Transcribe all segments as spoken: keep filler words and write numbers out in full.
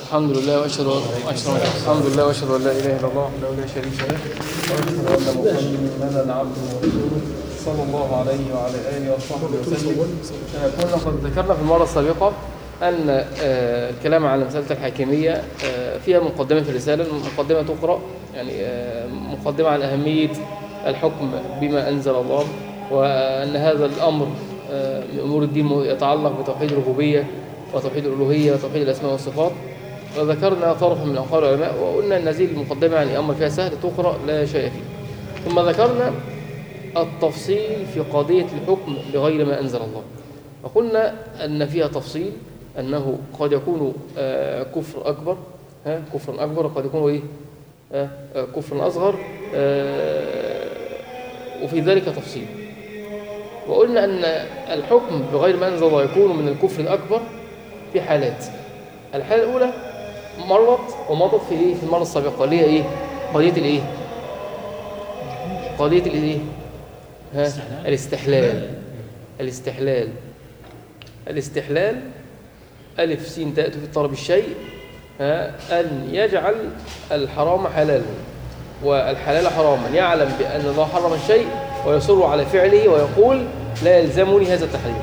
الحمد لله واشهد ان الحمد لله واشهد ان لا اله الا الله وحده لا شريك له واشهد ان محمدا عبده ورسوله صلى الله عليه وعلى اله وصحبه وسلم. كنا قد ذكرنا في المره السابقه ان الكلام على مساله الحاكميه فيها مقدمه في الرساله، المقدمه تقرا يعني مقدمه عن اهميه الحكم بما انزل الله، وان هذا الامر من امور الدين يتعلق بتوحيد الربوبيه وتوحيد الالوهيه وتوحيد الاسماء والصفات. وذكرنا طرفا من اقوال العلماء وقلنا ان هذه المقدمه يعني امر فيها سهل تقرا لا شيء فيه. ثم ذكرنا التفصيل في قضيه الحكم بغير ما انزل الله، وقلنا ان فيها تفصيل انه قد يكون كفر اكبر ها كفر اكبر وقد يكون ايه كفر اصغر، وفي ذلك تفصيل. وقلنا ان الحكم بغير ما انزل الله يكون من الكفر الاكبر في حالات. الحاله الاولى مرت ومضت في ايه في المره السابقه اللي هي ايه قضيه الايه قضيه الايه ها الاستحلال الاستحلال الاستحلال الف س تاتي في طلب الشيء ها ان يجعل الحرام حلالا والحلال حراما، يعلم بان الله حرم الشيء ويصر على فعله ويقول لا يلزمني هذا التحريم.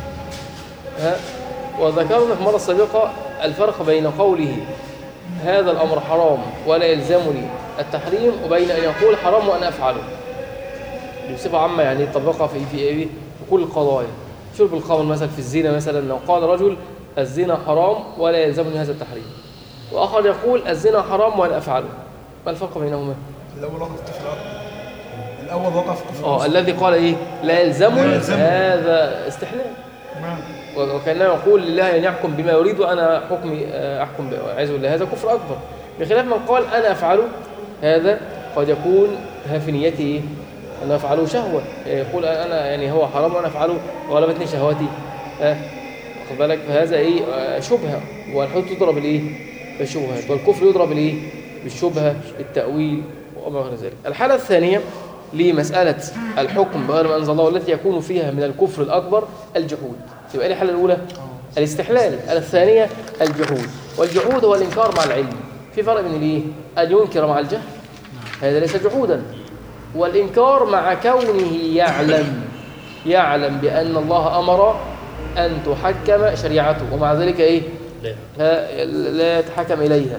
ها وذكرنا في المره السابقه الفرق بين قوله هذا الأمر حرام ولا يلزمني التحريم وبين أن يقول حرام وأنا أفعله بصفة عامة، يعني طبقها في في إيه في كل القضايا. شرب الخمر مثلا في الزنا، مثلا لو قال رجل الزنا حرام ولا يلزمني هذا التحريم، وآخر يقول الزنا حرام وأنا أفعله، ما الفرق بينهما؟ الأول وقف كفر الأول وقف كفر اه الذي قال إيه لا يلزمني هذا استحلال، وكأنه يقول لله أن يحكم بما يريد وأنا حكمي أحكم عايز بالله، هذا كفر أكبر. بخلاف من قال أنا أفعله، هذا قد يكون في نيته إيه؟ أنا أفعله شهوة، يقول أنا يعني هو حرام وأنا أفعله غلبتني شهوتي، أه واخد بالك؟ فهذا إيه شبهة، والحدود تضرب الإيه بالشبهات، والكفر يضرب الإيه بالشبهة التأويل وما غير ذلك. الحالة الثانية لمسألة الحكم بغير ما أنزل الله والتي يكون فيها من الكفر الأكبر الجحود. يبقى ايه الحالة الأولى؟ الاستحلال. الثانية الجحود، والجحود هو الإنكار مع العلم. في فرق بين الايه؟ أن ينكر مع الجهل هذا ليس جحودا، والإنكار مع كونه يعلم يعلم بأن الله أمر أن تحكم شريعته ومع ذلك ايه؟ لا, لا يتحكم إليها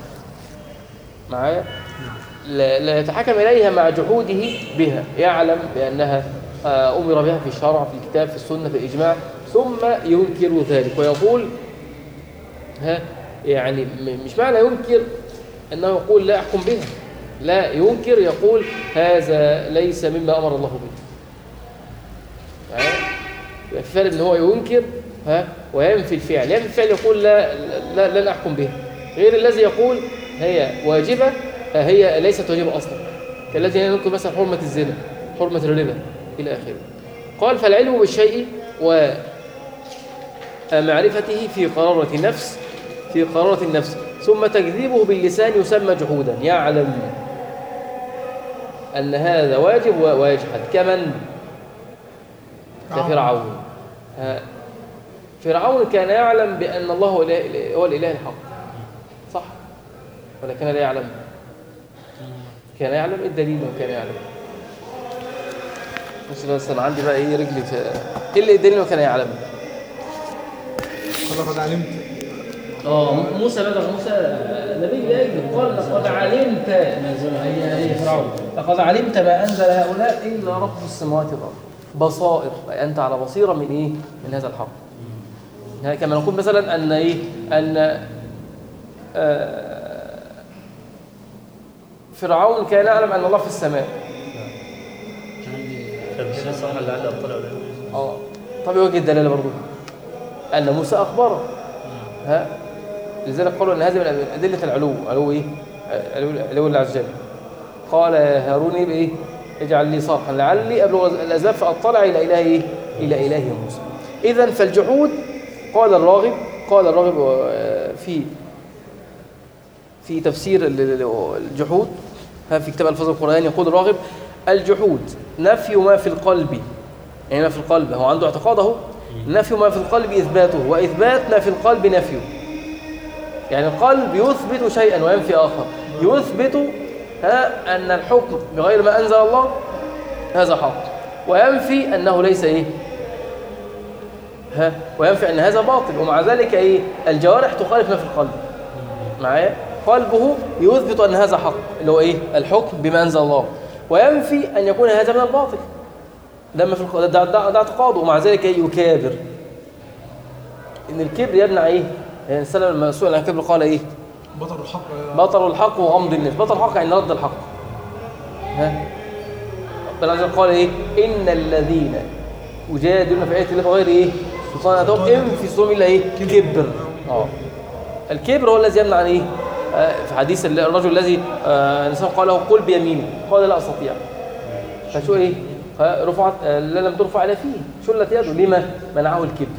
معايا؟ لا, لا يتحكم إليها مع جحوده بها، يعلم بأنها أمر بها في الشرع في الكتاب في السنة في الإجماع، ثم ينكر ذلك ويقول ها يعني مش معنى ينكر أنه يقول لا أحكم بها، لا ينكر يقول هذا ليس مما أمر الله به. يعني في فرق إن هو ينكر ها وينفي الفعل، ينفي الفعل يقول لا لا لن أحكم بها، غير الذي يقول هي واجبة هي ليست واجبة أصلا، كالذي ينكر مثلا حرمة الزنا حرمة الربا إلى آخره. قال فالعلم بالشيء ومعرفته في قرارة النفس في قرارة النفس ثم تكذيبه باللسان يسمى جحودا، يعلم أن هذا واجب ويجحد. كمن كفرعون، فرعون كان يعلم بأن الله هو الإله الحق صح ولا كان لا يعلم؟ كان يعلم. إيه الدليل انه كان يعلم؟ بس بس انا عندي بقى ايه رجلي في ايه اللي الدليل انه كان يعلم؟ قال لقد علمت. اه موسى بلغ موسى نبي جاي قال لقد علمت هي هي فرعون لقد علمت ما انزل هؤلاء الا رب السماوات والارض بصائر، انت على بصيره من ايه من هذا الحق. يعني كما نقول مثلا ان ايه ان آه فرعون كان يعلم ان الله في السماء. اه طب يوجد الدلاله برضه ان موسى اخبره ها، لذلك قالوا ان هذه من ادله العلو. علو ايه؟ علو الله عز وجل. قال هارون ايه؟ اجعل لي صرحا لعلي ابلغ الاسباب فاطلع الى اله ايه؟ الى اله موسى. اذا فالجحود قال الراغب قال الراغب في في تفسير الجحود في كتاب الفاظ القرآن يقول الراغب الجحود نفي ما في القلب، يعني ما في القلب هو عنده اعتقاده، نفي ما في القلب إثباته، وإثبات ما في القلب نفيه. يعني القلب يثبت شيئا وينفي آخر. يثبت ها أن الحكم بغير ما أنزل الله هذا حق، وينفي أنه ليس إيه ها وينفي أن هذا باطل، ومع ذلك إيه الجوارح تخالف ما في القلب. معايا؟ قلبه يثبت أن هذا حق اللي هو إيه الحكم بما أنزل الله، وينفي أن يكون هذا من الباطل ده ما في الق... ده, ده, ده اعتقاده، ومع ذلك إيه يكابر. إن الكبر يمنع إيه يعني السلام لما سئل عن الكبر قال إيه بطل الحق بطل الحق وغمض الناس. بطل الحق يعني رد الحق. ها ربنا عز وجل قال إيه إن الذين يجادلون في آيات الله بغير إيه سلطان أتاهم إن في صدورهم إلا إيه كبر. اه الكبر هو الذي يمنع عن إيه آه في حديث الرجل الذي آه الإنسان قال له قل بيميني قال لا أستطيع، فشو إيه رفعت آه لم ترفع على فيه شلت يده. لما منعه الكبر.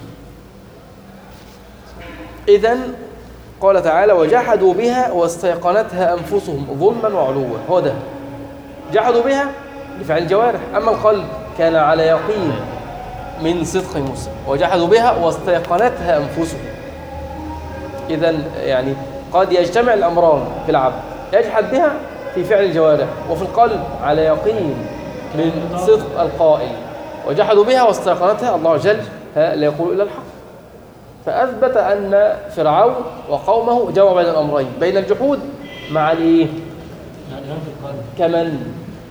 إذن قال تعالى وجحدوا بها واستيقنتها أنفسهم ظلما وعلوا. هو ده جحدوا بها لفعل الجوارح، أما القلب كان على يقين من صدق مسلم. وجحدوا بها واستيقنتها أنفسهم. إذن يعني قد يجتمع الأمران في العبد، يجحد بها في فعل الجوارح وفي القلب على يقين من صدق القائل. وجحدوا بها واستيقنتها الله جل لا يقول إلا الحق. فأثبت أن فرعون وقومه جمعوا بين الأمرين، بين الجحود مع الإيه كمن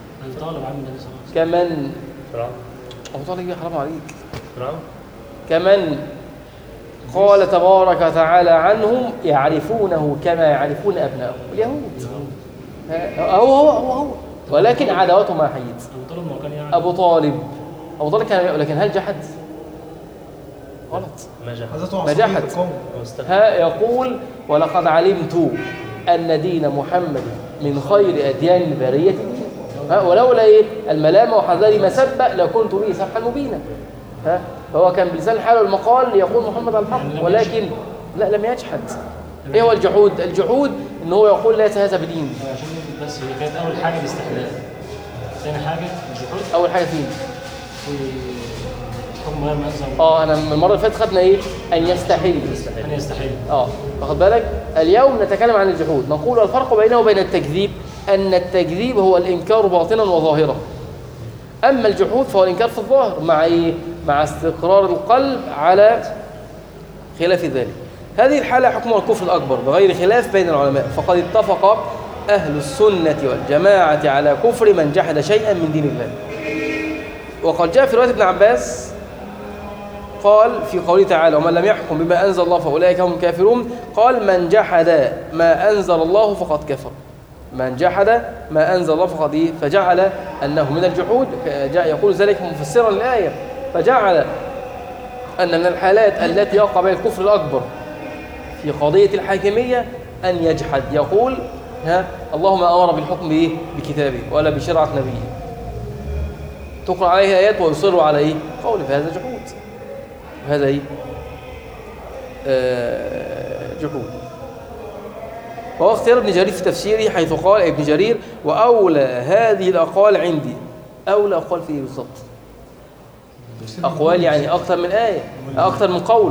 كمن أبو طالب يا حرام عليك كمن قال تبارك وتعالى عنهم يعرفونه كما يعرفون أبنائهم اليهود. هو هو هو هو ولكن عداوته ما حيت. أبو طالب أبو طالب كان، لكن هل جحد؟ غلط ما جحد. ها يقول ولقد علمت أن دين محمد من خير أديان البرية دين، ولولا إيه الملامة وحذاري مسبة لكنت به سبحا مبينا. ها فهو كان بلسان حاله المقال يقول محمد على الحق، ولكن لا لم يجحد. ايه هو الجحود؟ الجحود ان هو يقول ليس هذا بدين. بس هي كانت اول حاجه الاستحلال، ثاني حاجه الجحود. اول حاجه فين حكم غير ما انزل الله. اه انا المره اللي فاتت خدنا ايه ان يستحيل ان يستحيل. اه واخد بالك. اليوم نتكلم عن الجحود. نقول الفرق بينه وبين التكذيب ان التكذيب هو الانكار باطنا وظاهرا، اما الجحود فهو الانكار في الظاهر مع ايه مع استقرار القلب على خلاف ذلك. هذه الحالة حكمها الكفر الأكبر بغير خلاف بين العلماء، فقد اتفق أهل السنة والجماعة على كفر من جحد شيئا من دين الله. وقد جاء في رواية ابن عباس قال في قوله تعالى ومن لم يحكم بما أنزل الله فأولئك هم الكافرون، قال من جحد ما أنزل الله فقد كفر. من جحد ما أنزل الله فقد إيه فجعل أنه من الجحود، جاء يقول ذلك مفسرا الآية، فجعل أن من الحالات التي يقع بها الكفر الأكبر في قضية الحاكمية أن يجحد، يقول ها اللهم أمر بالحكم بإيه بكتابه ولا بشرعة نبيه، تقرأ عليه آيات ويصر على إيه قول فهذا جحود. وهذا إيه آه جحود. وهو اختيار ابن جرير في تفسيره حيث قال ابن جرير وأولى هذه الأقوال عندي. أولى أقوال في إيه بالضبط؟ أقوال يعني أكثر من آية، أكثر من قول.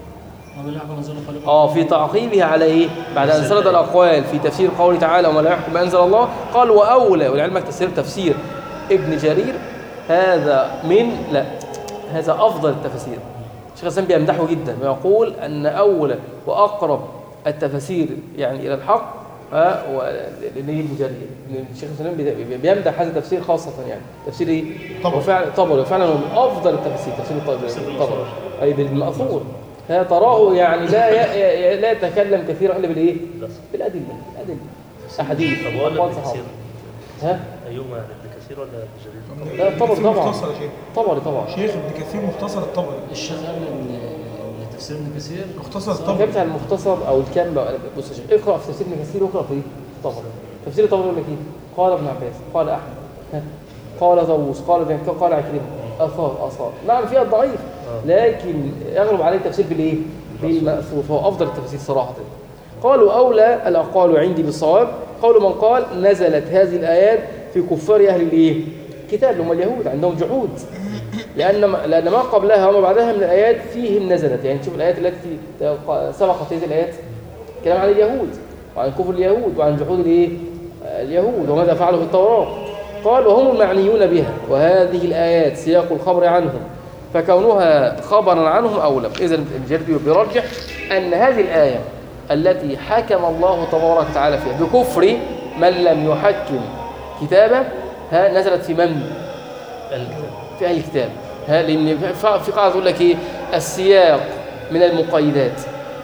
آه في تعقيبها على إيه؟ بعد أن سرد الأقوال في تفسير قوله تعالى وما لا يحكم أنزل الله، قال وأولى، ولعلمك تفسير تفسير ابن جرير هذا من لا هذا أفضل التفسير. الشيخ الإسلام بيمدحه جدا ويقول أن أولى وأقرب التفسير يعني إلى الحق ها ابن جرير. الشيخ الإسلام بيمدح هذا التفسير خاصة، يعني تفسير إيه؟ وفعلا طبري، وفعلا هو من أفضل التفسير تفسير الطبري أي بالمأثور. ها تراه يعني لا لا يتكلم كثيرا الا بالايه بالادله الادله احاديث اقوال صحابه. ها ايهما ابن كثير ولا ابن جرير؟ لا الطبري طبعا مختصر يا شيخ. طبري طبعا شيخ ابن كثير مختصر الطبري. الشيخ قال ان تفسير ابن كثير مختصر الطبري. كتبت على المختصر او الكامل. بص يا شيخ اقرا في تفسير ابن كثير واقرا في الطبري. تفسير الطبري يقول لك ايه؟ قال ابن عباس، قال احمد، قال طاووس، قال ابن قال عكرمه، اثار اثار. نعم فيها الضعيف لكن يغلب عليه التفسير بالايه؟ بالمأثور، فهو أفضل التفسير صراحة. قالوا أولى الأقوال عندي بالصواب قول من قال نزلت هذه الآيات في كفار أهل الإيه؟ كتاب هم اليهود عندهم جحود، لأن لأن ما قبلها وما بعدها من الآيات فيهم نزلت. يعني تشوف الآيات التي سبقت هذه الآيات كلام عن اليهود وعن كفر اليهود وعن جحود الايه اليهود وماذا فعلوا في التوراة. قال وهم المعنيون بها، وهذه الآيات سياق الخبر عنهم فكونها خبرا عنهم أولى. إذا الجربي بيرجح أن هذه الآية التي حكم الله تبارك وتعالى فيها بكفر من لم يحكم كتابه ها نزلت في من؟ في أهل الكتاب. ها لأن في قاعدة تقول لك إيه؟ السياق من المقيدات.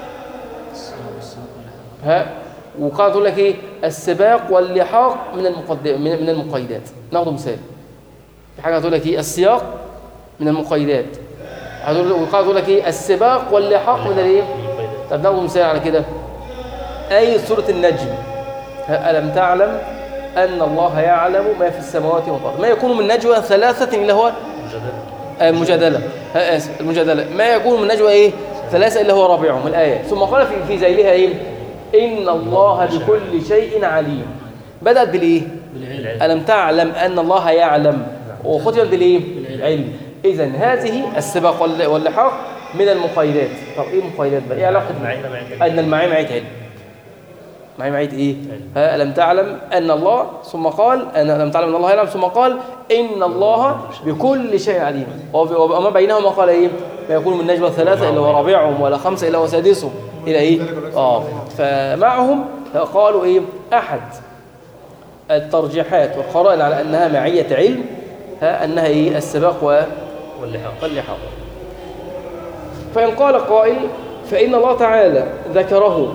ها وقاعدة تقول لك إيه؟ السباق واللحاق من المقدم من المقيدات. ناخذ مثال. في حاجة تقول لك إيه؟ السياق من المقيدات. وقاعدة تقول لك إيه؟ السباق واللحاق من الإيه؟ طب ناخذ مثال على كده. أي سورة النجم ألم تعلم أن الله يعلم ما في السماوات والأرض ما يكون من نجوى ثلاثة إلا هو المجادلة آسف المجادلة ما يكون من نجوى إيه ثلاثة إلا هو رابعهم الآية. ثم قال في في ذيلها إيه إن الله بكل شيء عليم. بدأت بالإيه ألم تعلم أن الله يعلم وختمت بالإيه العلم. إذن هذه السباق واللحاق من المقيدات. طب إيه المقيدات بقى؟ إيه علاقة أن المعين معية علم معي معية إيه؟ ها ألم تعلم أن الله ثم قال أن ألم تعلم أن الله يعلم ثم قال إن الله بكل شيء عليم. وما بينهما قال إيه؟ ما يكون من نجوى ثلاثة إلا هو رابعهم ولا خمسة إلا هو سادسهم إلى إيه؟ آه فمعهم قالوا إيه؟ أحد الترجيحات والقرائن على أنها معية علم ها أنها إيه؟ السباق واللحاق. فإن قال قائل فإن الله تعالى ذكره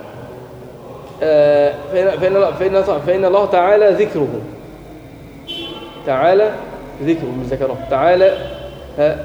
آه فإن, فإن, فإن الله تعالى ذكره تعالى ذكره مش ذكره تعالى آه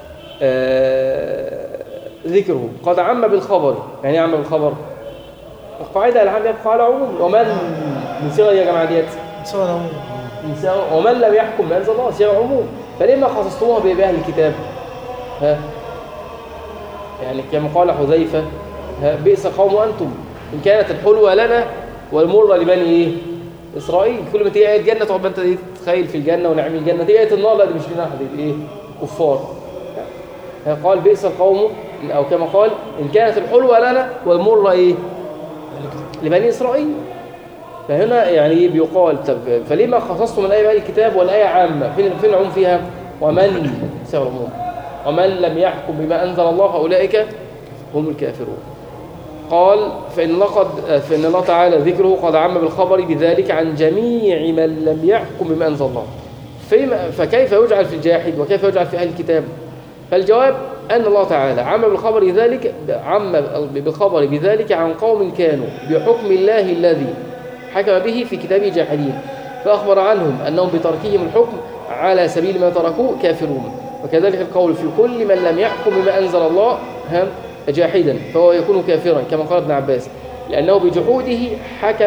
آه ذكره قد عم بالخبر. يعني عم بالخبر القاعدة العام يبقى على عموم. ومن من صيغة يا جماعة ديت من صيغة ومن لم يحكم بأنزل الله صيغة عموم. فلما خصصتموها بأهل الكتاب ها يعني كما قال حذيفة بئس قوم أنتم إن كانت الحلوة لنا والمرة لبني إيه؟ إسرائيل. كل ما تيجي آية الجنة تقعد أنت تتخيل في الجنة ونعم الجنة. تيجي آية النار لا دي مش لنا أحد إيه؟ كفار. قال بئس القوم أو كما قال إن كانت الحلوة لنا والمرة إيه؟ لبني إسرائيل. فهنا يعني بيقال طب فلما خصصتم الآية بأهل الكتاب والآية عامة فين فين العموم فيها؟ ومن سوى العموم ومن لم يحكم بما أنزل الله فأولئك هم الكافرون. قال فإن الله, قد فإن الله تعالى ذكره قد عم بالخبر بذلك عن جميع من لم يحكم بما أنزل الله. فكيف يجعل في الجاحد وكيف يجعل في أهل الكتاب؟ فالجواب أن الله تعالى عم بالخبر ذلك عم بالخبر بذلك عن قوم كانوا بحكم الله الذي حكم به في كتابه جاحدين فأخبر عنهم أنهم بتركهم الحكم على سبيل ما تركوه كافرون. وكذلك القول في كل من لم يحكم بما أنزل الله هم جاحدا فهو يكون كافرا كما قال ابن عباس لأنه بجحوده حكم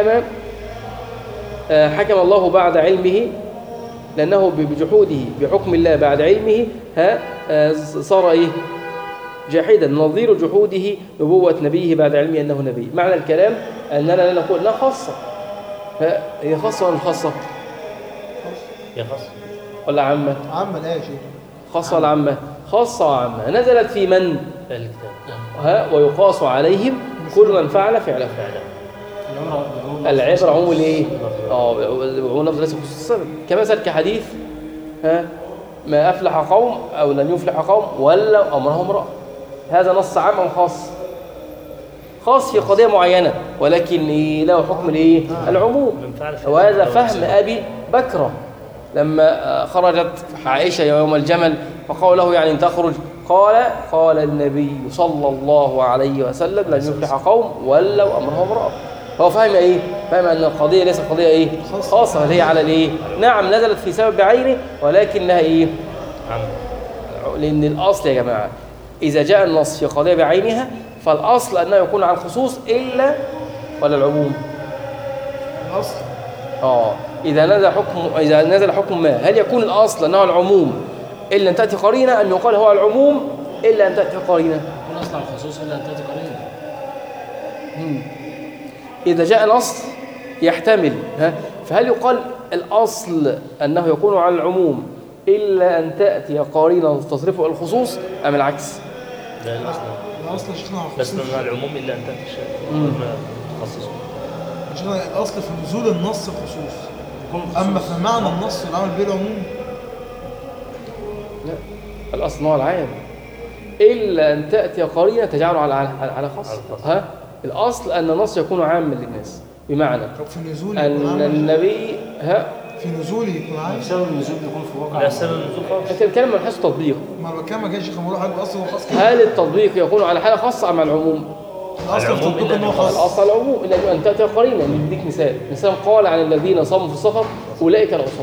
حكم الله بعد علمه لأنه بجحوده بحكم الله بعد علمه ها صار إيه جاحدا نظير جحوده نبوة نبيه بعد علمه أنه نبي. معنى الكلام أننا لا نقول لا خاصة. هي خاصة ولا خاصة؟ هي خاصة ولا عامة؟ عامة لا يا شيخ خاصة ولا عامة؟ خاصة وعامة. نزلت في من؟ ها ويقاس عليهم كل من فعل فعله. العبرة عموم الايه؟ اه عموم لفظ ليس خصوص السبب. كمثل كحديث ها ما أفلح قوم أو لم يفلح قوم ولوا أمرهم امرأة. هذا نص عام أم خاص؟ خاص في قضية معينة ولكن له حكم الايه؟ العموم. وهذا فهم أبي بكرة لما خرجت عائشة يوم الجمل فقال له يعني ان تخرج قال قال النبي صلى الله عليه وسلم لن يفلح قوم ولوا امرهم امرأة. هو فهم ايه؟ فهم ان القضية ليست قضية ايه؟ خاصة هي على الايه؟ نعم نزلت في سبب بعينه ولكنها ايه؟ لان الاصل يا جماعة اذا جاء النص في قضية بعينها فالاصل انه يكون على الخصوص الا ولا العموم؟ الاصل اه إذا نزل حكم إذا نزل حكم ما هل يكون الأصل أنه العموم إلا أن تأتي قرينة أم يقال هو العموم إلا أن تأتي قرينة؟ يكون أصل الخصوص إلا أن تأتي قرينة. إذا جاء نص يحتمل ها فهل يقال الأصل أنه يكون على العموم إلا أن تأتي قرينة تصرفه الخصوص أم العكس؟ لا الأصل الاصل يا شيخنا بس من العموم الا ان تاتي شيء تخصصه. يا شيخنا الاصل في نزول النص الخصوص، اما في معنى النص العمل به العموم لا، الاصل هو العام الا ان تاتي قرينه تجعله على على على خاص. ها الاصل ان النص يكون عاما للناس، بمعنى في نزول ان النبي ها في نزول يكون عام. سبب النزول بيكون في واقع. لا سبب النزول خالص. انت بتتكلم عن حيث التطبيق. ما انا بتكلم ما جاش شيخ بقول حاجه الاصل هو خاص كده. هل التطبيق يكون على حاله خاصه ام على العموم؟ الاصل في التطبيق ان هو خاص. الاصل العموم الا ان تاتي قرينه. نديك مثال، مثال قال عن الذين صاموا في السفر اولئك العصاة.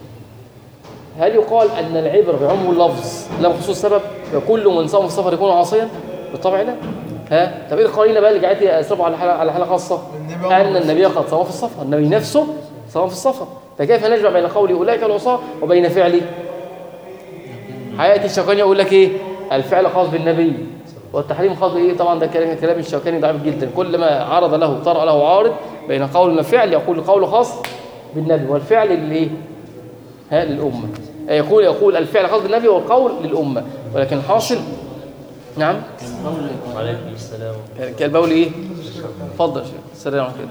هل يقال ان العبره بعموم اللفظ لا بخصوص السبب؟ كل من صام في السفر يكون عاصيا؟ بالطبع لا. ها طب ايه القرينه بقى اللي جعلت اسربه على حاله على حاله خاصه؟ ان النبي قد صام في السفر، النبي نفسه صام في السفر، فكيف نجمع بين قول اولئك العصاة وبين فعله؟ حياتي الشوكاني يقول لك ايه؟ الفعل خاص بالنبي والتحريم خاص بايه؟ طبعا ده كلام كلام الشوكاني ضعيف جدا. كل ما عرض له طرأ له عارض بين قول وفعل يقول القول خاص بالنبي والفعل للايه؟ ها للامه. يقول يقول الفعل خاص بالنبي والقول للامه، ولكن الحاصل نعم وعليكم السلام. كالبول ايه؟ اتفضل يا شيخ. السلام عليكم.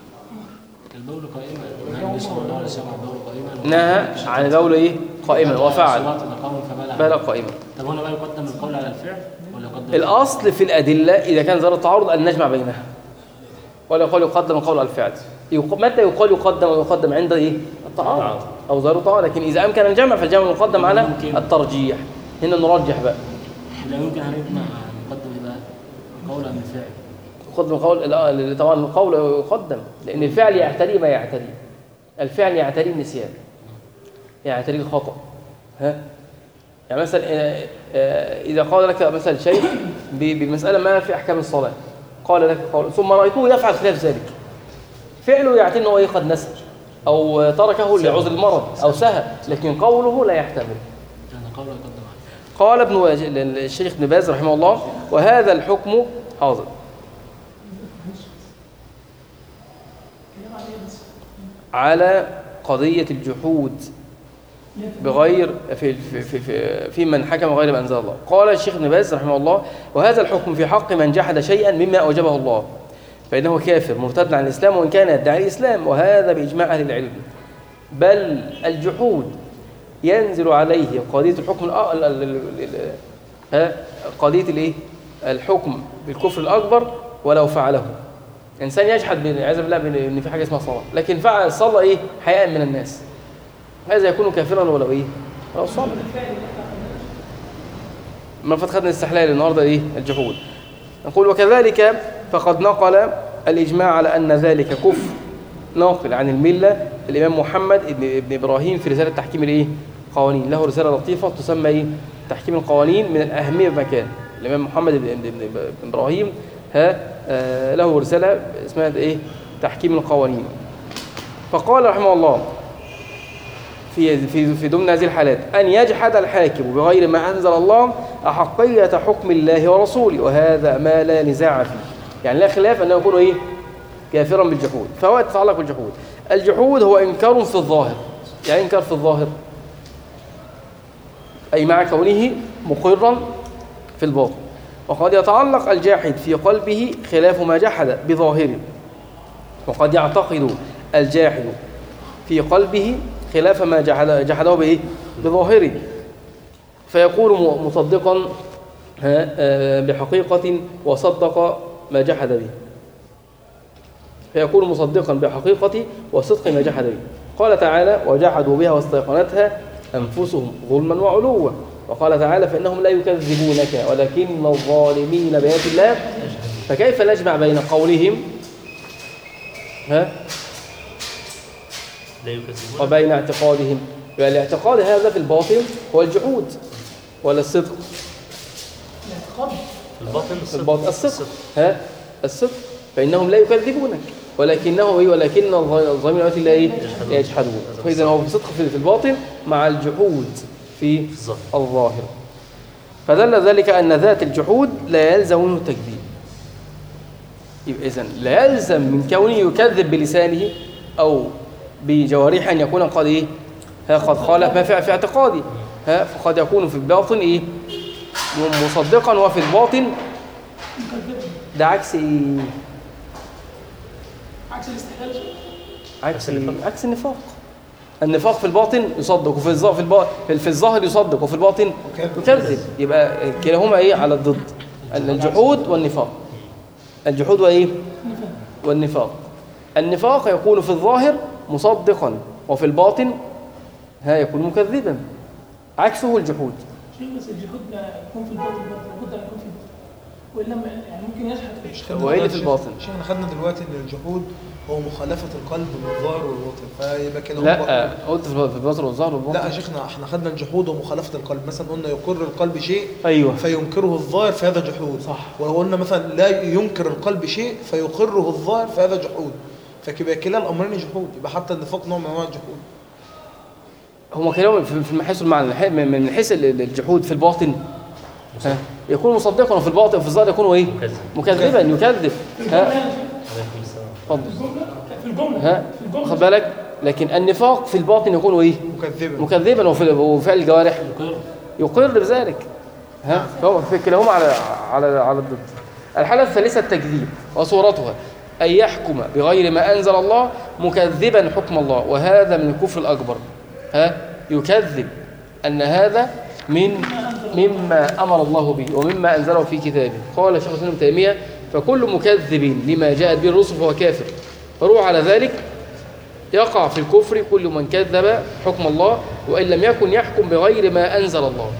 البول قائما، النبي صلى الله عليه وسلم البول قائما نهى عن البول ايه؟ قائما وفعل بلى قائما. طب هنا بقى يقدم القول على الفعل ولا يقدم؟ الاصل في الادله اذا كان ظاهر التعارض ان نجمع بينها، ولا يقال يقدم القول على الفعل. متى يقال يقدم ويقدم؟ عند ايه؟ التعارض او ظاهر التعارض. لكن اذا امكن الجمع فالجمع يقدم على الترجيح. هنا نرجح بقى. لا يمكن ان نجمع نقدم يبقى قول من فعل. يقدم القول، طبعا القول يقدم لان الفعل يعتري ما يعتري. الفعل يعتري النسيان، يعتري الخطأ. ها يعني مثلا اذا قال لك مثلا شيء بمساله ما في احكام الصلاه، قال لك قول ثم رايته يفعل خلاف ذلك، فعله يعتري انه قد نسى او تركه لعذر المرض او سهى، لكن قوله لا يحتمل. يعني قوله يقدم عليه. قال ابن الشيخ ابن باز رحمه الله: وهذا الحكم حاضر على قضية الجحود بغير في في في في, في من حكم غير ما أنزل الله. قال الشيخ ابن باز رحمه الله: وهذا الحكم في حق من جحد شيئا مما أوجبه الله فإنه كافر مرتد عن الإسلام وإن كان يدعي الإسلام، وهذا بإجماع أهل العلم. بل الجحود ينزل عليه قضية الحكم قضية الايه؟ الحكم بالكفر الأكبر ولو فعله. إنسان يجحد عياذا بالله إن في حاجة اسمها صلاة، لكن فعل الصلاة إيه؟ حياء من الناس، هذا يكون كافرا ولو إيه؟ ولو صلى. ما فتخدنا الاستحلال النهارده إيه؟ الجحود. نقول: وكذلك فقد نقل الإجماع على أن ذلك كفر ناقل عن الملة الإمام محمد ابن, ابن إبراهيم في رسالة تحكيم الإيه؟ قوانين. له رسالة لطيفة تسمى إيه؟ تحكيم القوانين، من الأهمية بمكان. الإمام محمد ابن, ابن, ابن إبراهيم ها آه له رسالة اسمها إيه؟ تحكيم القوانين. فقال رحمه الله في في في ضمن هذه الحالات: أن يجحد الحاكم بغير ما أنزل الله أحقية حكم الله ورسوله، وهذا ما لا نزاع فيه. يعني لا خلاف أنه يكون إيه؟ كافرا بالجحود. فهو يتعلق بالجحود. الجحود هو إنكار في الظاهر. يعني إنكار في الظاهر أي مع كونه مقرا في الباطن. وقد يتعلق الجاحد في قلبه خلاف ما جحد بظاهره، وقد يعتقد الجاحد في قلبه خلاف ما جحده بإيه؟ بظاهره، فيقول مصدقا بحقيقة وصدق ما جحد به، فيكون مصدقا بحقيقة وصدق ما جحد به. قال تعالى: وجحدوا بها واستيقنتها أنفسهم ظلما وعلوا. وقال تعالى: فإنهم لا يكذبونك ولكن الظالمين بآيات الله. فكيف نجمع بين قولهم ها لا يكذبون وبين اعتقادهم؟ يعني الاعتقاد هذا في الباطن هو الجحود ولا الصدق؟ في الباطن الصدق. الباطن الصدق. ها الصدق. فإنهم لا يكذبونك ولكنهم ايه؟ ولكن الظالمين بآيات الله ايه؟ يجحدون. فإذا هو في صدق في الباطن مع الجحود في الظاهر. فدل ذلك أن ذات الجحود لا يلزم منه التكذيب. يبقى إذن لا يلزم من كونه يكذب بلسانه أو بجوارحه أن يكون قد إيه؟ قد خالف ما في اعتقاده. ها فقد يكون في الباطن إيه؟ مصدقا وفي الباطن ده عكس ايه؟ عكس الاستحلال. عكس عكس النفاق. النفاق في الباطن يصدق، وفي الظاهر في, البا... في الظاهر يصدق، وفي الباطن يكذب. يبقى كلاهما ايه على الضد، الجحود والنفاق. الجحود وايه؟ والنفاق. النفاق يكون في الظاهر مصدقا، وفي الباطن ها يكون مكذبا، عكسه الجحود. شيء بس الجحود يكون في الباطن برضه، لابد ان يكون في الباطن، والا يعني ممكن يجحد. وايه اللي في الباطن؟ احنا خدنا دلوقتي ان الجحود هو مخالفه القلب للظاهر والباطن، فيبقى كده لا قلت في الباطن والظاهر والباطن. لا يا شيخنا احنا خدنا الجحود ومخالفه القلب، مثلا قلنا يقر القلب شيء ايوه فينكره الظاهر فهذا جحود، صح. وقلنا مثلا لا ينكر القلب شيء فيقره الظاهر فهذا جحود، فكده كلا الامرين جحود، يبقى حتى النفاق نوع من انواع الجحود. هما كلام في حيث المعنى، من حيث الجحود في الباطن يكون مصدقا، وفي الباطن وفي الظاهر يكون ايه؟ مكذبا، يكذب. ها اتفضل. في الجمله ها خد بالك. لكن النفاق في الباطن يكون ايه؟ مكذبا مكذبا، وفي وفعل الجوارح يقر بذلك. ها فهو في كلاهما على على على الضد. الحاله الثالثه التكذيب، وصورتها أن يحكم بغير ما أنزل الله مكذبا حكم الله، وهذا من الكفر الأكبر. ها يكذب أن هذا من مما أمر الله به ومما أنزله في كتابه. قال الشيخ الإسلام ابن تيمية: فكل مكذب لما جاءت به الرسل فهو كافر. فروح على ذلك يقع في الكفر كل من كذب حكم الله، وإن لم يكن يحكم بغير ما أنزل الله.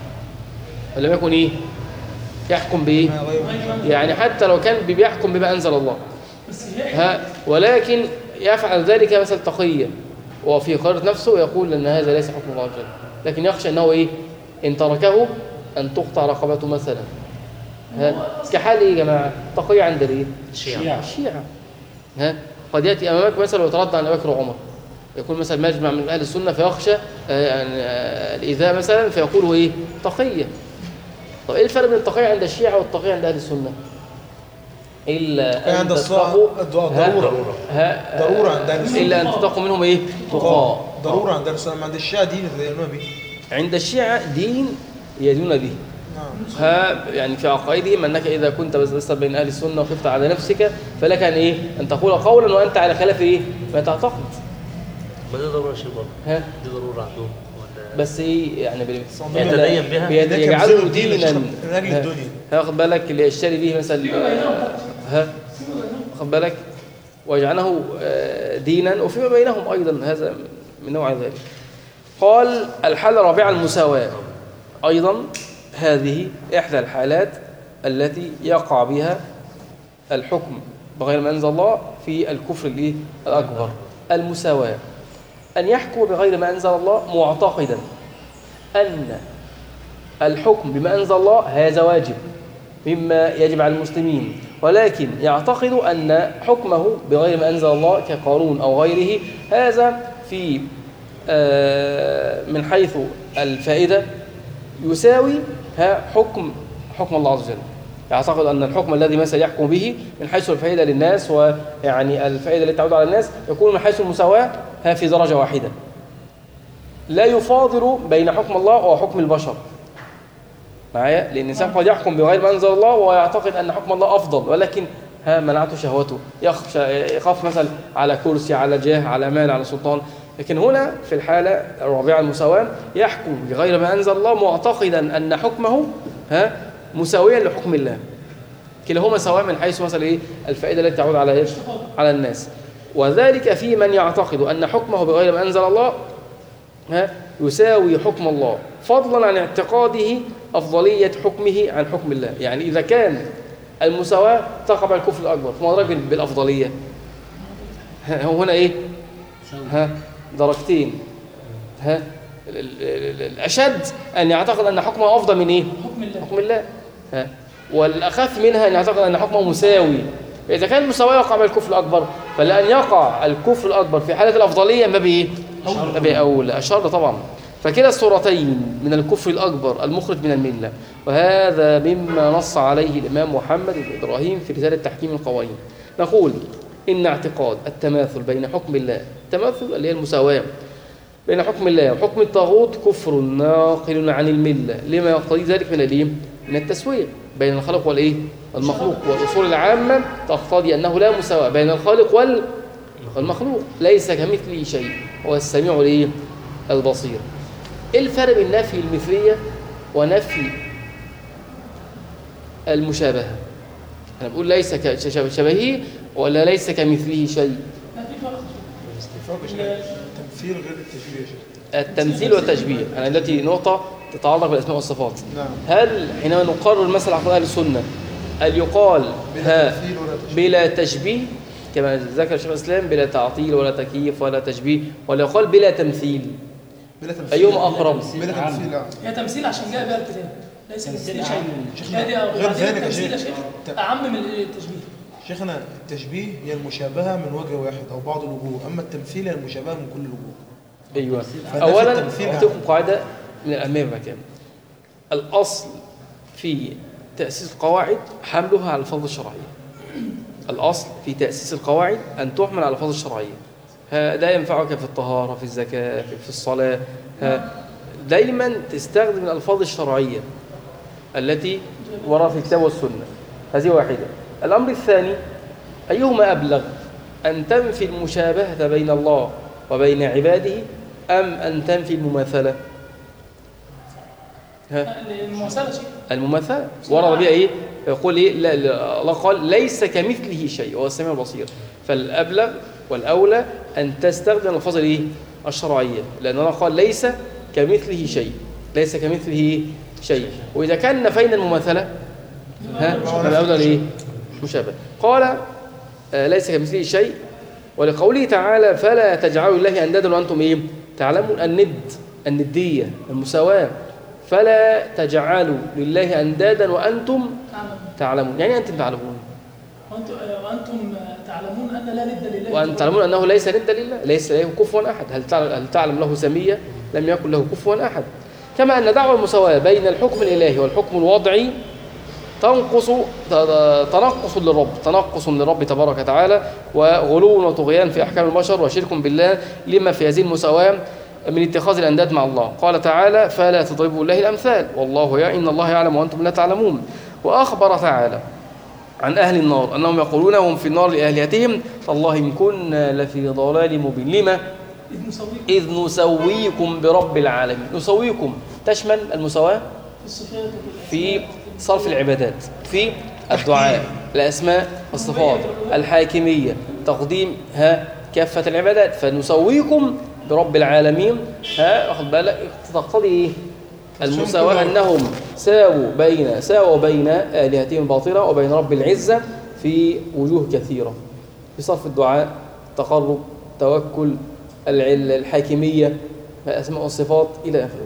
ولم يكن إيه؟ يحكم بإيه؟ يعني حتى لو كان بيحكم بما أنزل الله، ها ولكن يفعل ذلك مثل تقية وفي قرارة نفسه ويقول أن هذا ليس حكم الله جل، لكن يخشى أنه إيه؟ إن تركه أن تقطع رقبته مثلا. ها كحال إيه يا جماعة؟ تقية عند الإيه؟ الشيعة. الشيعة. ها قد يأتي أمامك مثلا ويترضى عن أبي بكر وعمر، يكون مثلا مجمع من أهل السنة فيخشى الإيذاء مثلا فيقول هو إيه؟ تقية. طب إيه الفرق بين التقية عند الشيعة والتقية عند أهل السنة؟ إلا أن تتقوا ضرورة ضرورة عند أهل السنة، إلا أن تتقوا منهم إيه؟ تقاء. ضرورة عند أهل السنة. عند الشيعة دين يدينون به، عند الشيعة دين يدينون به. نعم. ها يعني في عقائدهم أنك إذا كنت بس بين أهل السنة وخفت على نفسك فلك أن إيه؟ أن تقول قولا وأنت على خلاف إيه؟ ما تعتقد. ما دي ضرورة شيء برضه. ها دي ضرورة عندهم بس ايه يعني يتدين بها، يجعله دينا من أجل الدنيا. هاخد بالك اللي يشتري به مثلا، ها خد بالك ويجعله دينا، وفيما بينهم أيضا هذا من نوع ذلك. قال: الحالة الرابعة المساواة. أيضا هذه إحدى الحالات التي يقع بها الحكم بغير ما أنزل الله في الكفر الأكبر. المساواة أن يحكم بغير ما أنزل الله معتقدا أن الحكم بما أنزل الله هذا واجب مما يجب على المسلمين، ولكن يعتقد أن حكمه بغير ما أنزل الله كقانون أو غيره هذا في من حيث الفائدة يساوي حكم حكم الله عز وجل. يعتقد أن الحكم الذي مثلا يحكم به من حيث الفائدة للناس، ويعني الفائدة التي تعود على الناس، يكون من حيث المساواة في درجة واحدة، لا يفاضل بين حكم الله وحكم البشر. معايا؟ لأن الإنسان قد يحكم بغير ما أنزل الله ويعتقد أن حكم الله أفضل، ولكن ها منعته شهوته، يخاف مثلا على كرسي، على جاه، على مال، على سلطان. لكن هنا في الحالة الرابعة المساواة يحكم بغير ما أنزل الله معتقدا أن حكمه ها مساويا لحكم الله. كلاهما سواء من حيث مثلا ايه الفائده التي تعود على على الناس. وذلك في من يعتقد ان حكمه بغير ما انزل الله ها يساوي حكم الله، فضلا عن اعتقاده افضليه حكمه عن حكم الله. يعني اذا كان المساواه تقع الكفر الاكبر فما راجل بالافضليه. هو هنا ايه ها درجتين. ها الاشد ان يعتقد ان حكمه افضل من ايه حكم الله, حكم الله. ها والاخف منها ان يعتقد ان حكمه مساوي. فاذا كان المساواه يقع مع الكفر الاكبر، فلان يقع الكفر الاكبر في حاله الافضليه ما بايه ما باولى اشر طبعا. فكلا الصورتين من الكفر الاكبر المخرج من المله، وهذا مما نص عليه الامام محمد بن ابراهيم في رساله تحكيم القوانين. نقول ان اعتقاد التماثل بين حكم الله، التماثل اللي هي المساواه بين حكم الله وحكم الطاغوت، كفر ناقل عن المله لما يقتضي ذلك من الايه من التسوية بين الخالق والإيه؟ المخلوق. والأصول العامة تقتضي أنه لا مساواة بين الخالق والمخلوق، ليس كمثله شيء، هو السميع الإيه؟ البصير. إيه الفرق بين نفي المثلية ونفي المشابهة؟ أنا بقول ليس كشبهه ولا ليس كمثله شيء؟ لا في فرق. التمثيل غير التشبيه يا شيخ. التمثيل والتشبيه، أنا التي نقطة تتعلق بالأسماء والصفات. نعم. هل حينما نقرر مثلا عقد أهل السنة هل يقال بلا ها تمثيل ولا تشبيه؟ بلا تشبيه كما ذكر شيخ الإسلام، بلا تعطيل ولا تكييف ولا تشبيه، ولا يقال بلا تمثيل؟ بلا تمثيل. أيهما أقرب؟ بلا تمثيل. آه. هي تمثيل عشان جاء بها الكتاب، ليس كمثله شيء. شيخنا، هذه غير وبعدين ذلك يا التمثيل يا شيخ. شيخ أعم من التشبيه. شيخنا التشبيه هي المشابهة من وجه واحد أو بعض الوجوه، أما التمثيل هي المشابهة من كل الوجوه. أيوة. فنفي أولا التمثيل أعطيكم قاعدة من الأهمية بمكان. الأصل في تأسيس القواعد حملها على الألفاظ الشرعية. الأصل في تأسيس القواعد أن تحمل على الألفاظ الشرعية. ده ينفعك في الطهارة، في الزكاة، في الصلاة. دايما تستخدم الألفاظ الشرعية التي وراء في الكتاب والسنة. هذه واحدة. الأمر الثاني، أيهما أبلغ، أن تنفي المشابهة بين الله وبين عباده أم أن تنفي المماثلة؟ ها؟ المماثلة شيء. المماثلة ورد بها إيه؟ يقول إيه؟ لا لا الله قال ليس كمثله شيء وهو السميع البصير. فالأبلغ والأولى أن تستخدم الألفاظ الإيه؟ الشرعية، لأن الله قال ليس كمثله شيء، ليس كمثله شيء. وإذا كان نفينا المماثلة ها؟ فالأولى الإيه؟ مشابه. قال آه ليس كمثله شيء، ولقوله تعالى فلا تجعلوا لله أندادا وأنتم إيه؟ تعلمون. الند، الندية، المساواة. فلا تجعلوا لله أندادا وأنتم تعلمون. يعني أنتم تعلمون، وأنتم تعلمون أن لا ند لله، وأن تعلمون أنه ليس ند لله، ليس له كفوا أحد. هل تعلم, هل تعلم له سمية؟ لم يكن له كفوا أحد. كما أن دعوى المساواة بين الحكم الإلهي والحكم الوضعي تنقص تنقص للرب تنقص للرب تبارك وتعالى، وغلو وطغيان في أحكام البشر، وشرك بالله لما في هذه المساواة من اتخاذ الأنداد مع الله. قال تعالى فلا تضربوا الله الأمثال والله يعلم إن الله يعلم وأنتم لا تعلمون. وأخبر تعالى عن أهل النار أنهم يقولون وهم في النار لأهليتهم تالله إن كنا لفي ضلال مبين. لما؟ إذ نسويكم برب العالمين. نسويكم تشمل المساواة في صرف العبادات، في الدعاء، الأسماء والصفات، الحاكمية، تقديم ها كافة العبادات. فنسويكم برب العالمين ها واخد بالك تقتضي ايه؟ المساواة، أنهم ساووا بين ساووا بين آلهتهم الباطلة وبين رب العزة في وجوه كثيرة، في صرف الدعاء، تقرب، توكل، الحاكمية، الأسماء والصفات إلى آخره.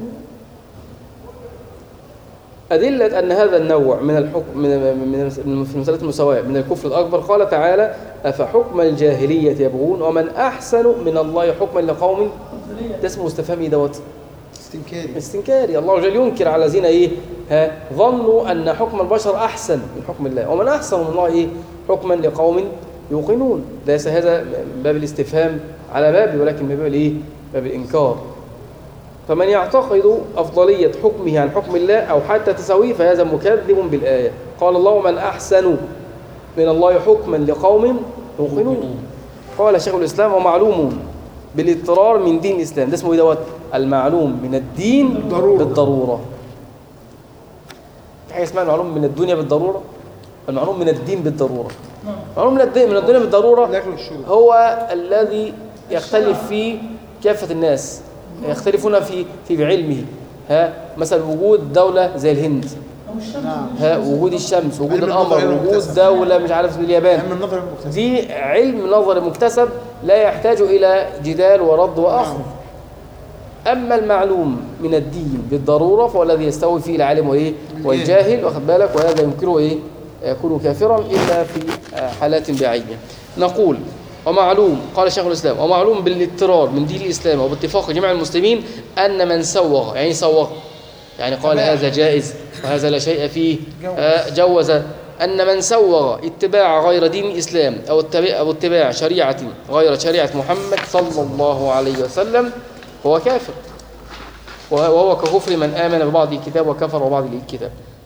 أدلة أن هذا النوع من الحكم من في مسألة المساواة من الكفر الأكبر قال تعالى أفحكم الجاهلية يبغون ومن أحسن من الله حكما لقوم. ده اسمه استفهامي دوت استنكاري استنكاري. الله جل ينكر على الذين إيه ها ظنوا أن حكم البشر أحسن من حكم الله، ومن أحسن من الله إيه حكما لقوم يوقنون. ليس هذا من باب الاستفهام على بابه، ولكن من باب الإيه باب الإنكار. فمن يعتقد أفضلية حكمه عن حكم الله أو حتى تساويه فهذا مكذب بالآية. قال الله من أحسن من الله حكما لقوم يوقنون. قال شيخ الإسلام ومعلوم بالاضطرار من دين الإسلام. ده اسمه إيه دوت؟ المعلوم من الدين بالضرورة, بالضرورة. في حاجة اسمها المعلوم من الدنيا بالضرورة، المعلوم من الدين بالضرورة. المعلوم من الدين من الدنيا بالضرورة هو الذي يختلف فيه كافة الناس، يختلفون في في علمه. ها مثلا وجود دولة زي الهند، ها وجود الشمس، وجود القمر، وجود دولة مش عارف اليابان، دي علم نظري مكتسب لا يحتاج إلى جدال ورد وأخذ. أما المعلوم من الدين بالضرورة فهو الذي يستوي فيه العالم وإيه والجاهل، واخد بالك، وهذا يمكنه إيه يكون كافرا إلا في حالات بعينة. نقول ومعلوم قال شيخ الإسلام ومعلوم بالاضطرار من دين الإسلام وباتفاق جميع المسلمين أن من سوغ، يعني سوغ يعني قال هذا جائز وهذا لا شيء فيه، جوز، أن من سوغ اتباع غير دين الإسلام أو اتباع, أو اتباع شريعة غير شريعة محمد صلى الله عليه وسلم هو كافر، وهو ككفر من آمن ببعض الكتاب وكفر ببعض الكتاب.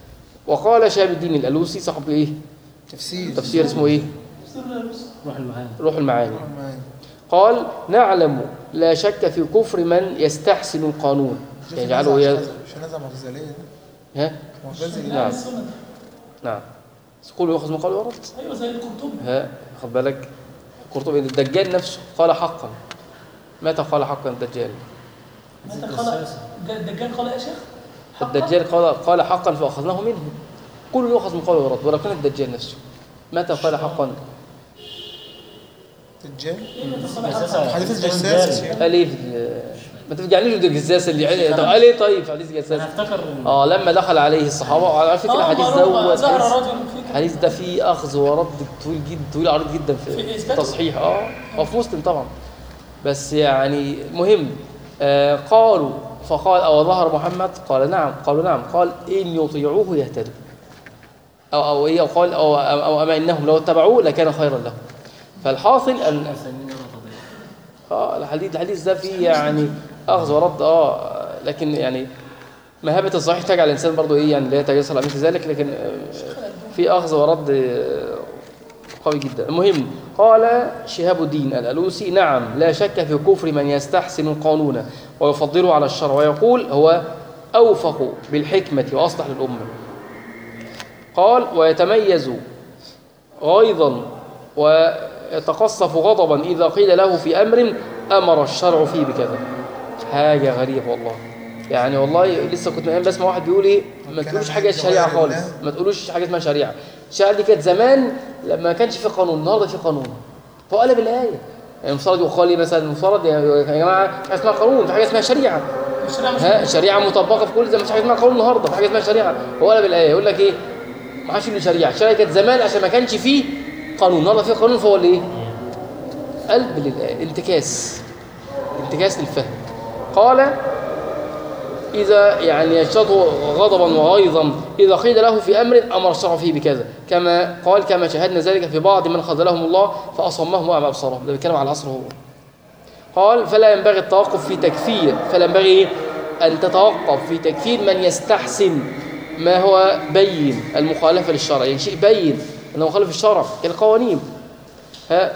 وقال شهاب الدين الألوسي صاحب إيه؟ تفسير تفسير اسمه إيه؟ روح المعاني. روح المعاني. قال نعلم لا شك في كفر من يستحسن القانون يجعله هي مش نزع معتزلية ها؟ معتزلي نعم نعم قولوا يأخذ من قول ورد. ايوه زي القرطبي. ها خد بالك القرطبي الدجال نفسه قال حقا. متى قال حقا الدجال؟ متى قال الدجال قال يا شيخ؟ الدجال قال قال حقا فأخذناه منه. كل يؤخذ من قول ورد ولو كان الدجال نفسه. متى قال حقا؟ دجال جساسة. حديث الجساس قال ايه ما ترجعنيش للجساس اللي يعني طب قال ايه طيب في حديث الجساس؟ انا افتكر اه لما دخل عليه الصحابه وعلى فكره آه، الحديث مرة دوت ظهر حديث- رجل فيك. الحديث ده فيه اخذ ورد طويل جدا طويل عريض جدا في في إثباته؟ التصحيح اه هو في مسلم طبعا بس يعني مهم آه قالوا فقال او ظهر محمد قال نعم قالوا نعم قال ان يطيعوه يهتدوا او او ايه او قال او او, أو اما انهم لو اتبعوه لكان خيرا لهم فالحاصل ان اه الحديث الحديث ده فيه يعني اخذ ورد اه لكن يعني مهابة الصحيح تجعل الانسان برضو ايه يعني لا يتجسر على مثل ذلك لكن آه، في اخذ ورد آه، قوي جدا. المهم قال شهاب الدين الألوسي نعم لا شك في كفر من يستحسن القانون ويفضله على الشرع ويقول هو أوفق بالحكمة وأصلح للأمة. قال ويتميز غيظا ويتقصف غضبا إذا قيل له في أمر أمر الشرع فيه بكذا. حاجة غريبة والله يعني والله لسه كنت الآن بسمع واحد بيقول إيه ما تقولوش حاجة شريعة خالص ما تقولوش حاجة اسمها شريعة. الشريعة دي كانت زمان لما ما كانش في قانون النهارده في قانون هو قلب الآية يعني المفترض يقال لي مثلا المفترض يا جماعة في حاجة اسمها قانون في حاجة اسمها شريعة الشريعة مش ها شريعة مطبقة في كل زي مش حاجة اسمها قانون النهارده في حاجة اسمها شريعة هو قلب الآية يقول لك إيه ما حدش له شريعة الشريعة كانت زمان عشان ما كانش فيه قانون النهارده في قانون فهو اللي إيه قلب للآية انتكاس انتكاس للفهم. قال إذا يعني يشتد غضبا وغيظا إذا قيل له في أمر أمر الشرع فيه بكذا كما قال كما شاهدنا ذلك في بعض من خذلهم الله فأصمهم وأعمى أبصارهم ده بيتكلم على العصر هو. قال فلا ينبغي التوقف في تكفير فلا ينبغي أن تتوقف في تكفير من يستحسن ما هو بين المخالفة للشرع يعني شيء بين أنه مخالف الشرع كالقوانين ها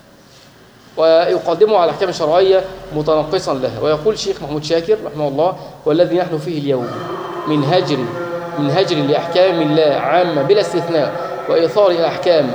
ويقدمه على الأحكام الشرعية متنقصا لها. ويقول الشيخ محمود شاكر رحمه الله والذي نحن فيه اليوم من هجر من هجر لأحكام الله عامة بلا استثناء وإيثار الأحكام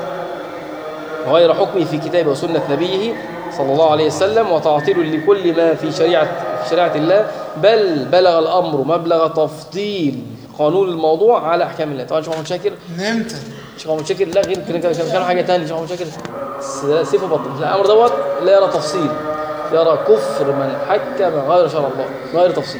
غير حكمه في كتابه وسنة نبيه صلى الله عليه وسلم وتعطيل لكل ما في شريعة في شريعة الله بل بلغ الأمر مبلغ تفضيل قانون الموضوع على أحكام الله. طبعا الشيخ محمود شاكر نمت الشيخ محمود شاكر لا غير كان كان حاجة ثانية. الشيخ محمود شاكر سيف بطن الأمر دوت لا يرى تفصيل يرى كفر من حكم غير شرع الله غير تفصيل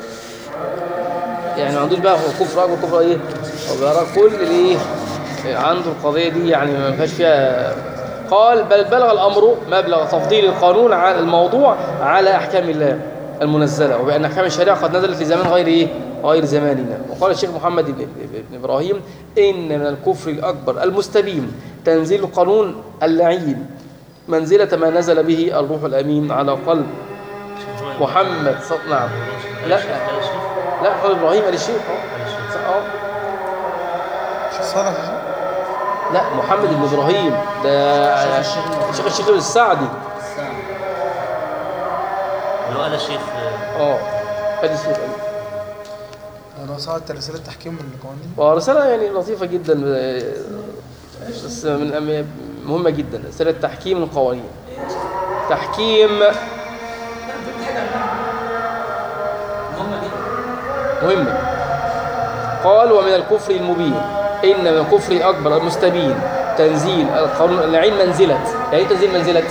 يعني ما عندوش بقى كفر أكبر كفر إيه هو بيرى كل الإيه عنده القضية دي يعني ما فيهاش فيها. قال بل بلغ الأمر مبلغ تفضيل القانون على الموضوع على أحكام الله المنزلة وبأن أحكام الشريعة قد نزلت في زمان غير إيه غير زماننا. وقال الشيخ محمد بن إبراهيم إن من الكفر الأكبر المستبين تنزيل القانون اللعين منزلة ما نزل به الروح الأمين على قلب محمد صلى الله عليه وسلم. لا لا محمد إبراهيم قال الشيخ اه شو صالح لا محمد بن إبراهيم ده الشيخ الشيخ السعدي لو قال الشيخ اه ادي الشيخ انا صارت رسالة تحكيم من القوانين ورسالة يعني لطيفة جدا بس من أم- مهمة جدا رسالة تحكيم القوانين تحكيم مهمة. قال ومن الكفر المبين إن من الكفر الأكبر المستبين تنزيل القانون اللعين منزلة يعني تنزيل منزلة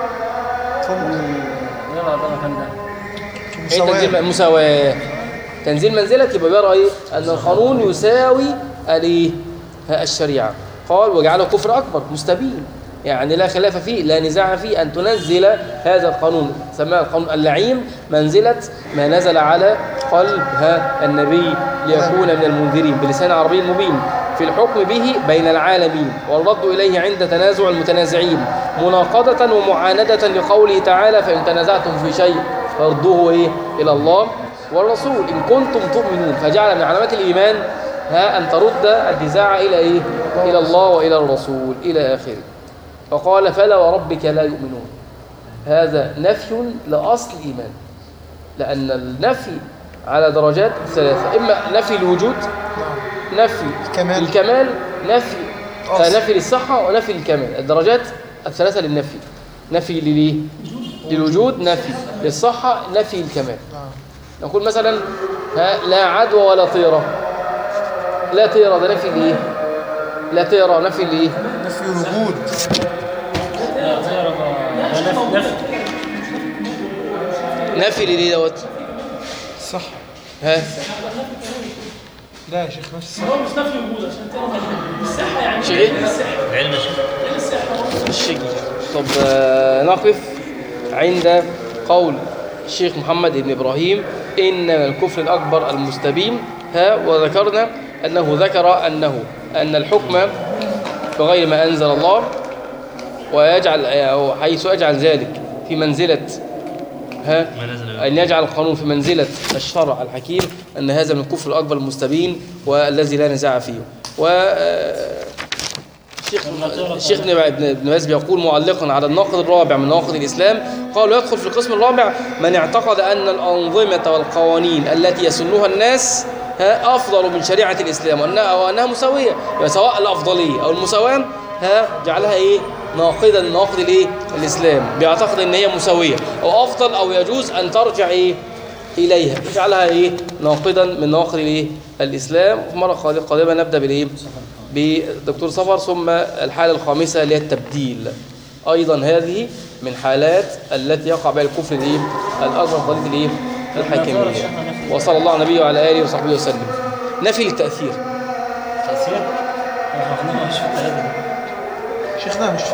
يلا ده كان ده يعني تنزيل المساواة تنزيل منزلة يبقى بيرى إيه أن القانون يساوي الإيه الشريعة. قال وجعله كفر أكبر مستبين يعني لا خلاف فيه لا نزاع فيه أن تنزل هذا القانون سماه القانون اللعين منزلة ما نزل على قلب ها النبي ليكون من المنذرين بلسان عربي مبين في الحكم به بين العالمين والرد إليه عند تنازع المتنازعين مناقضة ومعاندة لقوله تعالى فإن تنازعتم في شيء فردوه إيه إلى الله والرسول إن كنتم تؤمنون فجعل من علامات الإيمان ها أن ترد النزاع إلى إيه؟ إلى الله وإلى الرسول إلى آخره. فقال فلا وربك لا يؤمنون. هذا نفي لأصل الإيمان، لأن النفي على درجات ثلاثة، إما نفي الوجود، نفي الكمال, الكمال نفي آه نفي للصحة ونفي الكمال. الدرجات الثلاثة للنفي، نفي لليه؟ للوجود، نفي للصحة، نفي الكمال. نقول مثلا ها لا عدوى ولا طيرة. لا طيرة ده نفي ليه؟ لا طيرة نفي ليه؟ نفي الوجود. لا طيرة ده نفي نفي ليه دوت؟ صح. ها لا يا شيخ نفس هو مش نفي وجود عشان تعرف الصحه يعني شيء علم الشيء. طب آه نقف عند قول الشيخ محمد بن إبراهيم إن الكفر الأكبر المستبين. ها وذكرنا أنه ذكر أنه أن الحكم بغير ما أنزل الله ويجعل أو حيث يجعل ذلك في منزلة ها أن يجعل القانون في منزلة الشرع الحكيم، أن هذا من الكفر الأكبر المستبين والذي لا نزاع فيه. و الشيخ الشيخ ابن باز بيقول معلقا على الناقض الرابع من نواقض الإسلام، قالوا يدخل في القسم الرابع من اعتقد أن الأنظمة والقوانين التي يسنها الناس ها أفضل من شريعة الإسلام وأنها, وأنها مساوية، سواء الأفضلية أو المساواة ها جعلها إيه ناقضا من نواقض الإيه الإسلام، بيعتقد أن هي مساوية أو أفضل أو يجوز أن ترجع إيه إليها، يجعلها إيه ناقضا من نواقض الإيه الإسلام. مرة قادمة نبدأ بالإيه بدكتور صفر. ثم الحالة الخامسة اللي هي التبديل، أيضا هذه من حالات التي يقع بها الكفر الإيه الأكبر ضليل الإيه الحاكمية. وصلى الله على النبي وعلى آله وصحبه وسلم. نفي التأثير. تأثير؟ احنا مش في الثلاثة. شيخنا مش